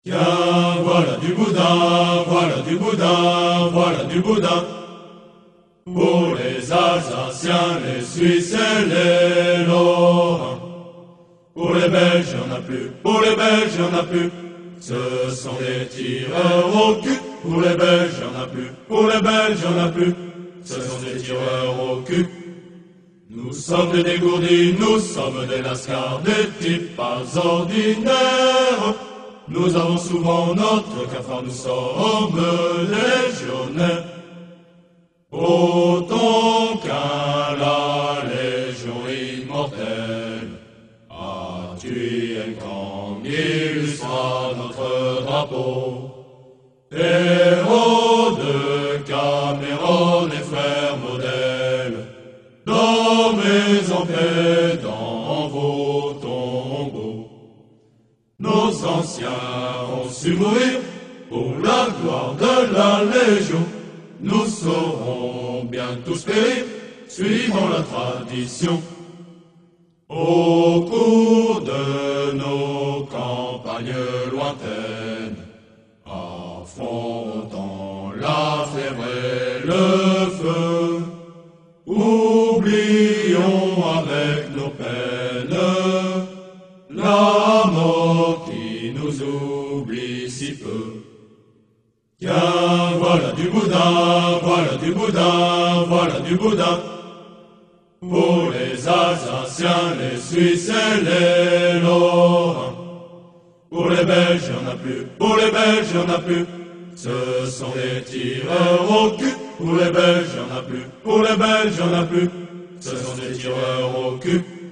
Tiens, voilà du boudin, voilà du boudin, voilà du boudin. Pour les Alsaciens, les Suisses et les Lorrains. Pour les Belges, y'en a plus, pour les Belges, y'en a plus. Ce sont des tireurs au cul. Pour les Belges, y'en a plus, pour les Belges, y'en a plus. Ce sont des tireurs au cul. Nous sommes des dégourdis, nous sommes des lascars, des types pas ordinaires. Nous avons souvent notre cafard, nous sommes légionnaires. Autant qu'à la légion immortelle a tué un camp, illustra notre drapeau. Héros de Cameroun et frères modèles, dormez en paix dans vos tombeaux. Nos anciens ont su mourir pour la gloire de la Légion. Nous saurons bien tous périr, suivant la tradition. Au cours de nos campagnes lointaines, affrontant la fièvre et le feu, oublions avec nos peines la mort qui nous oublie si peu. Tiens, voilà du boudin, voilà du boudin, voilà du boudin. Pour les Alsaciens, les Suisses et les Lorrains. Pour les Belges, y'en a plus, pour les Belges, y'en a plus. Ce sont des tireurs au cul. Pour les Belges, y'en a plus, pour les Belges, y'en a plus. Ce sont des tireurs au cul.